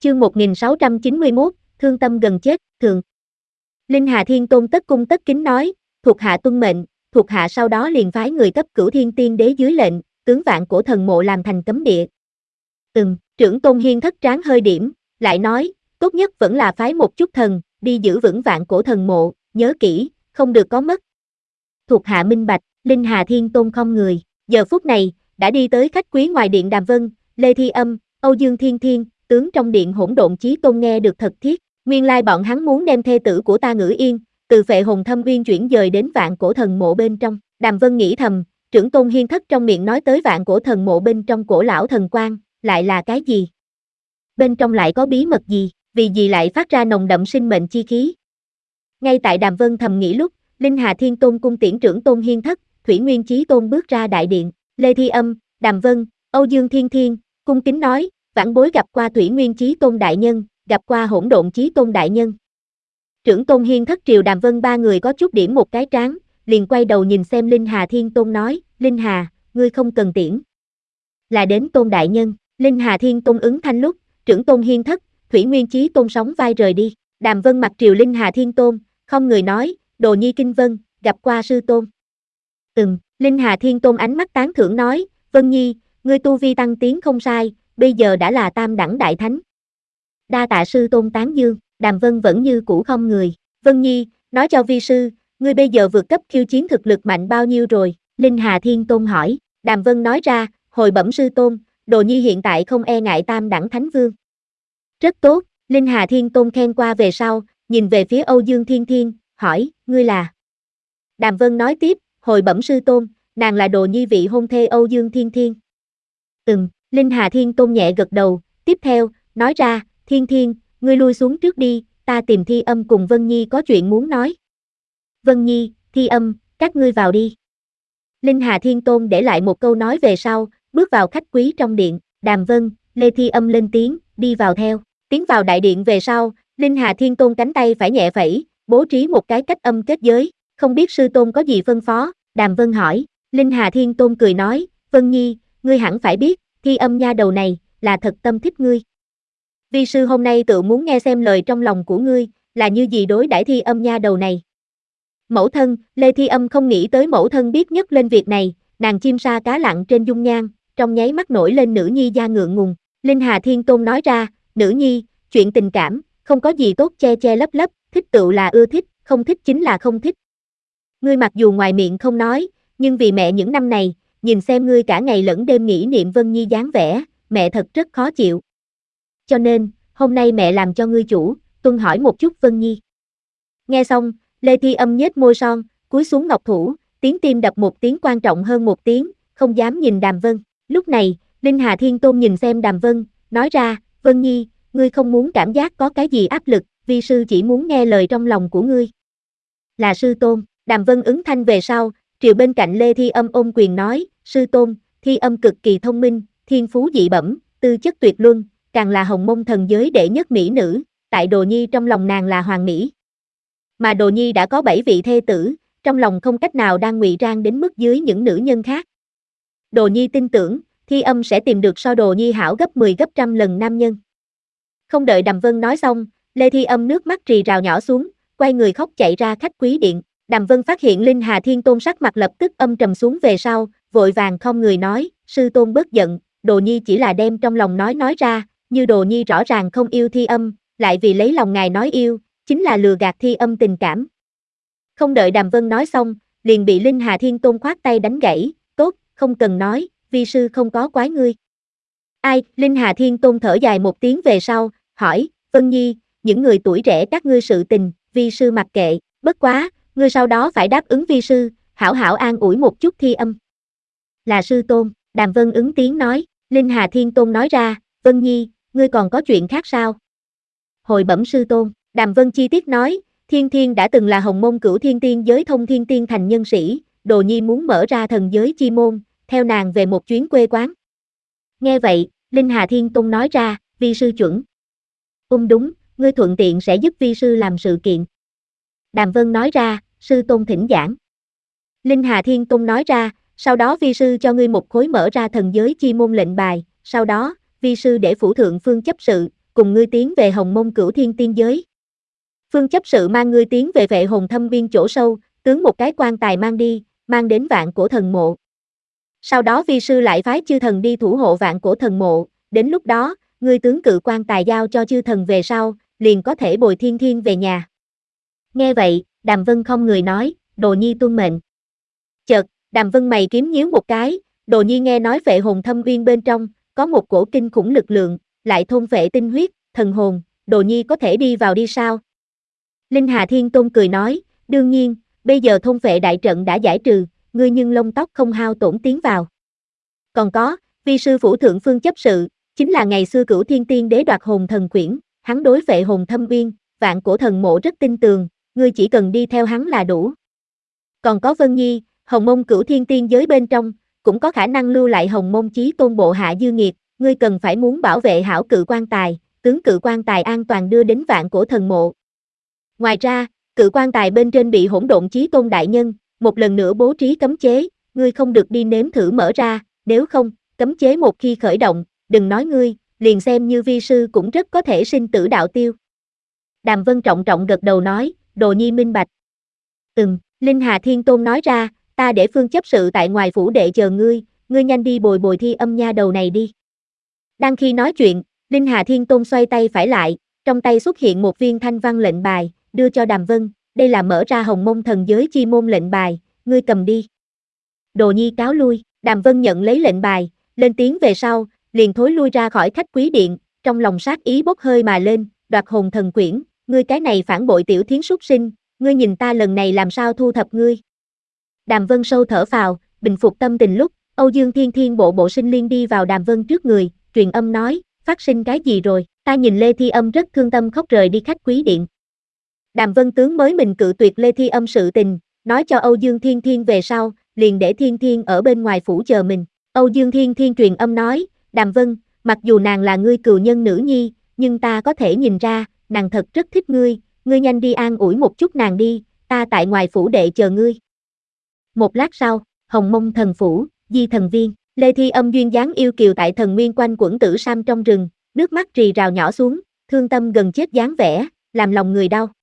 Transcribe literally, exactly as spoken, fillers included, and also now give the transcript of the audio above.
Chương một nghìn sáu trăm chín mươi mốt, thương tâm gần chết, thượng. Linh Hà Thiên Tôn tất cung tất kính nói, thuộc hạ tuân mệnh, thuộc hạ sau đó liền phái người cấp Cửu Thiên Tiên Đế dưới lệnh, tướng Vạn Cổ Thần Mộ làm thành cấm địa. Ừm, trưởng Tôn Hiên thất tráng hơi điểm, lại nói, tốt nhất vẫn là phái một chút thần, đi giữ vững Vạn Cổ Thần Mộ, nhớ kỹ, không được có mất. Thuộc hạ minh bạch, Linh Hà Thiên Tôn không người, giờ phút này, đã đi tới khách quý ngoài điện Đàm Vân, Lê Thi Âm, Âu Dương Thiên Thiên, tướng trong điện Hỗn Độn Chí Tôn nghe được thật thiết, nguyên lai bọn hắn muốn đem thê tử của ta Ngữ Yên, từ Phệ Hồn Thâm Uyên chuyển dời đến Vạn Cổ Thần Mộ bên trong. Đàm Vân nghĩ thầm, trưởng Tôn Hiên thất trong miệng nói tới Vạn Cổ Thần Mộ bên trong cổ lão thần quan, lại là cái gì? Bên trong lại có bí mật gì, vì gì lại phát ra nồng đậm sinh mệnh chi khí? Ngay tại Đàm Vân thầm nghĩ lúc, Linh Hà Thiên Tôn cung tiễn trưởng Tôn Hiên thất, Thủy Nguyên Chí Tôn bước ra đại điện, Lê Thi Âm, Đàm Vân, Âu Dương Thiên Thiên, cung kính nói, vãn bối gặp qua Thủy Nguyên Chí Tôn đại nhân, gặp qua Hỗn Độn Chí Tôn đại nhân. Trưởng Tôn Hiên thất triều Đàm Vân ba người có chút điểm một cái trán, liền quay đầu nhìn xem Linh Hà Thiên Tôn nói, Linh Hà, ngươi không cần tiễn. Là đến Tôn đại nhân, Linh Hà Thiên Tôn ứng thanh lúc, trưởng Tôn Hiên thất, Thủy Nguyên Chí Tôn sóng vai rời đi, Đàm Vân mặt triều Linh Hà Thiên Tôn, không người nói, Đồ Nhi Kinh Vân, gặp qua sư tôn. Ừm, Linh Hà Thiên Tôn ánh mắt tán thưởng nói, Vân Nhi, ngươi tu vi tăng tiến không sai, bây giờ đã là tam đẳng đại thánh. Đa tạ sư tôn tán dương, Đàm Vân vẫn như cũ không người, Vân Nhi, nói cho vi sư, ngươi bây giờ vượt cấp khiêu chiến thực lực mạnh bao nhiêu rồi, Linh Hà Thiên Tôn hỏi, Đàm Vân nói ra, hồi bẩm sư tôn, Đồ Nhi hiện tại không e ngại tam đẳng thánh vương. Rất tốt, Linh Hà Thiên Tôn khen qua về sau, nhìn về phía Âu Dương Thiên Thiên, hỏi, ngươi là? Đàm Vân nói tiếp, hồi bẩm sư tôn, nàng là Đồ Nhi vị hôn thê Âu Dương Thiên Thiên. Ừm, Linh Hà Thiên Tôn nhẹ gật đầu, tiếp theo, nói ra, Thiên Thiên, ngươi lui xuống trước đi, ta tìm Thi Âm cùng Vân Nhi có chuyện muốn nói. Vân Nhi, Thi Âm, các ngươi vào đi. Linh Hà Thiên Tôn để lại một câu nói về sau, bước vào khách quý trong điện, Đàm Vân, Lê Thi Âm lên tiếng, đi vào theo. Tiến vào đại điện về sau, Linh Hà Thiên Tôn cánh tay phải nhẹ phẩy, bố trí một cái cách âm kết giới, không biết sư tôn có gì phân phó, Đàm Vân hỏi, Linh Hà Thiên Tôn cười nói, Vân Nhi, ngươi hẳn phải biết, Thi Âm nha đầu này, là thật tâm thích ngươi. Vi sư hôm nay tự muốn nghe xem lời trong lòng của ngươi, là như gì đối đãi Thi Âm nha đầu này. Mẫu thân, Lê Thi Âm không nghĩ tới mẫu thân biết nhất lên việc này, nàng chim sa cá lặn trên dung nhan, trong nháy mắt nổi lên nữ nhi da ngượng ngùng, Linh Hà Thiên Tôn nói ra, nữ nhi, chuyện tình cảm, không có gì tốt che che lấp lấp, thích tựu là ưa thích, không thích chính là không thích. Ngươi mặc dù ngoài miệng không nói, nhưng vì mẹ những năm này, nhìn xem ngươi cả ngày lẫn đêm nghĩ niệm Vân Nhi dáng vẻ, mẹ thật rất khó chịu. Cho nên, hôm nay mẹ làm cho ngươi chủ, tuân hỏi một chút Vân Nhi. Nghe xong, Lê Thi Âm nhếch môi son, cúi xuống ngọc thủ, tiếng tim đập một tiếng quan trọng hơn một tiếng, không dám nhìn Đàm Vân. Lúc này, Linh Hà Thiên Tôn nhìn xem Đàm Vân, nói ra, Vân Nhi, ngươi không muốn cảm giác có cái gì áp lực, vi sư chỉ muốn nghe lời trong lòng của ngươi. Là sư tôn, Đàm Vân ứng thanh về sau, triều bên cạnh Lê Thi Âm ôm quyền nói, sư tôn, Thi Âm cực kỳ thông minh, thiên phú dị bẩm, tư chất tuyệt luân, càng là hồng mông thần giới đệ nhất mỹ nữ, tại Đồ Nhi trong lòng nàng là hoàng mỹ. Mà Đồ Nhi đã có bảy vị thê tử, trong lòng không cách nào đang ngụy trang đến mức dưới những nữ nhân khác. Đồ Nhi tin tưởng, Thi Âm sẽ tìm được so Đồ Nhi hảo gấp mười gấp trăm lần nam nhân. Không đợi Đàm Vân nói xong, Lê Thi Âm nước mắt rì rào nhỏ xuống, quay người khóc chạy ra khách quý điện. Đàm Vân phát hiện Linh Hà Thiên Tôn sắc mặt lập tức âm trầm xuống về sau, vội vàng không người nói, sư tôn bớt giận, Đồ Nhi chỉ là đem trong lòng nói nói ra, như Đồ Nhi rõ ràng không yêu Thi Âm, lại vì lấy lòng ngài nói yêu, chính là lừa gạt Thi Âm tình cảm. Không đợi Đàm Vân nói xong, liền bị Linh Hà Thiên Tôn khoát tay đánh gãy, tốt, không cần nói, vi sư không có quái ngươi. Ai, Linh Hà Thiên Tôn thở dài một tiếng về sau, hỏi, Vân Nhi, những người tuổi trẻ các ngươi sự tình, vi sư mặc kệ, bất quá, ngươi sau đó phải đáp ứng vi sư, hảo hảo an ủi một chút Thi Âm. Là sư tôn, Đàm Vân ứng tiếng nói, Linh Hà Thiên Tôn nói ra, Vân Nhi, ngươi còn có chuyện khác sao? Hồi bẩm sư tôn, Đàm Vân chi tiết nói, Thiên Thiên đã từng là hồng môn cửu thiên tiên giới thông thiên tiên thành nhân sĩ, Đồ Nhi muốn mở ra thần giới chi môn, theo nàng về một chuyến quê quán. Nghe vậy, Linh Hà Thiên Tôn nói ra, vi sư chuẩn. Ung đúng, ngươi thuận tiện sẽ giúp vi sư làm sự kiện. Đàm Vân nói ra, sư tôn thỉnh giảng. Linh Hà Thiên Tôn nói ra, sau đó vi sư cho ngươi một khối mở ra thần giới chi môn lệnh bài, sau đó, vi sư để phủ thượng phương chấp sự, cùng ngươi tiến về Hồng Mông Cửu Thiên Tiên Giới. Phương chấp sự mang ngươi tiến về Vệ Hồn Thâm Viên chỗ sâu, tướng một cái quan tài mang đi, mang đến Vạn Cổ Thần Mộ. Sau đó vi sư lại phái chư thần đi thủ hộ Vạn Cổ Thần Mộ, đến lúc đó, ngươi tướng cự quan tài giao cho chư thần về sau, liền có thể bồi Thiên Thiên về nhà. Nghe vậy, Đàm Vân không người nói, Đồ Nhi tuân mệnh. Chợt, Đàm Vân mày kiếm nhíu một cái, Đồ Nhi nghe nói Vệ Hồn Thâm Uyên bên trong, có một cổ kinh khủng lực lượng, lại thôn phệ tinh huyết, thần hồn, Đồ Nhi có thể đi vào đi sao? Linh Hà Thiên Tôn cười nói, đương nhiên, bây giờ thôn phệ đại trận đã giải trừ, ngươi nhưng lông tóc không hao tổn tiến vào. Còn có, vi sư phủ thượng phương chấp sự, chính là ngày xưa Cửu Thiên Tiên Đế đoạt hồn thần quyển, hắn đối Vệ Hồn Thâm Uyên, Vạn Cổ Thần Mộ rất tin tường, ngươi chỉ cần đi theo hắn là đủ. Còn có Vân Nhi, Hồng Mông Cửu Thiên Tiên Giới bên trong, cũng có khả năng lưu lại Hồng Mông Chí Tôn bộ hạ dư nghiệt, ngươi cần phải muốn bảo vệ hảo cự quan tài, tướng cự quan tài an toàn đưa đến Vạn Cổ Thần Mộ. Ngoài ra, cự quan tài bên trên bị Hỗn Độn Chí Tôn đại nhân, một lần nữa bố trí cấm chế, ngươi không được đi nếm thử mở ra, nếu không, cấm chế một khi khởi động, đừng nói ngươi, liền xem như vi sư cũng rất có thể sinh tử đạo tiêu. Đàm Vân trọng trọng gật đầu nói, Đồ Nhi minh bạch. Ừm, Linh Hà Thiên Tôn nói ra, ta để phương chấp sự tại ngoài phủ đệ chờ ngươi, ngươi nhanh đi bồi bồi Thi Âm nha đầu này đi. Đang khi nói chuyện, Linh Hà Thiên Tôn xoay tay phải lại, trong tay xuất hiện một viên thanh văn lệnh bài, đưa cho Đàm Vân, đây là mở ra Hồng Mông Thần Giới chi môn lệnh bài, ngươi cầm đi. Đồ Nhi cáo lui, Đàm Vân nhận lấy lệnh bài, lên tiếng về sau, liền thối lui ra khỏi khách quý điện, trong lòng sát ý bốc hơi mà lên, đoạt hồn thần quyển, ngươi cái này phản bội tiểu thiến súc sinh, ngươi nhìn ta lần này làm sao thu thập ngươi. Đàm Vân sâu thở phào, bình phục tâm tình lúc, Âu Dương Thiên Thiên bộ bộ sinh liên đi vào Đàm Vân trước người, truyền âm nói, phát sinh cái gì rồi, ta nhìn Lê Thi Âm rất thương tâm khóc rời đi khách quý điện. Đàm Vân tướng mới mình cự tuyệt Lê Thi Âm sự tình, nói cho Âu Dương Thiên Thiên về sau, liền để Thiên Thiên ở bên ngoài phủ chờ mình. Âu Dương Thiên Thiên truyền âm nói, Đàm Vân, mặc dù nàng là ngươi cừu nhân nữ nhi, nhưng ta có thể nhìn ra, nàng thật rất thích ngươi, ngươi nhanh đi an ủi một chút nàng đi, ta tại ngoài phủ đệ chờ ngươi. Một lát sau, Hồng Mông Thần Phủ, Di Thần Viên, Lê Thi Âm duyên dáng yêu kiều tại thần nguyên quanh quẩn tử sam trong rừng, nước mắt rì rào nhỏ xuống, thương tâm gần chết dáng vẻ, làm lòng người đau.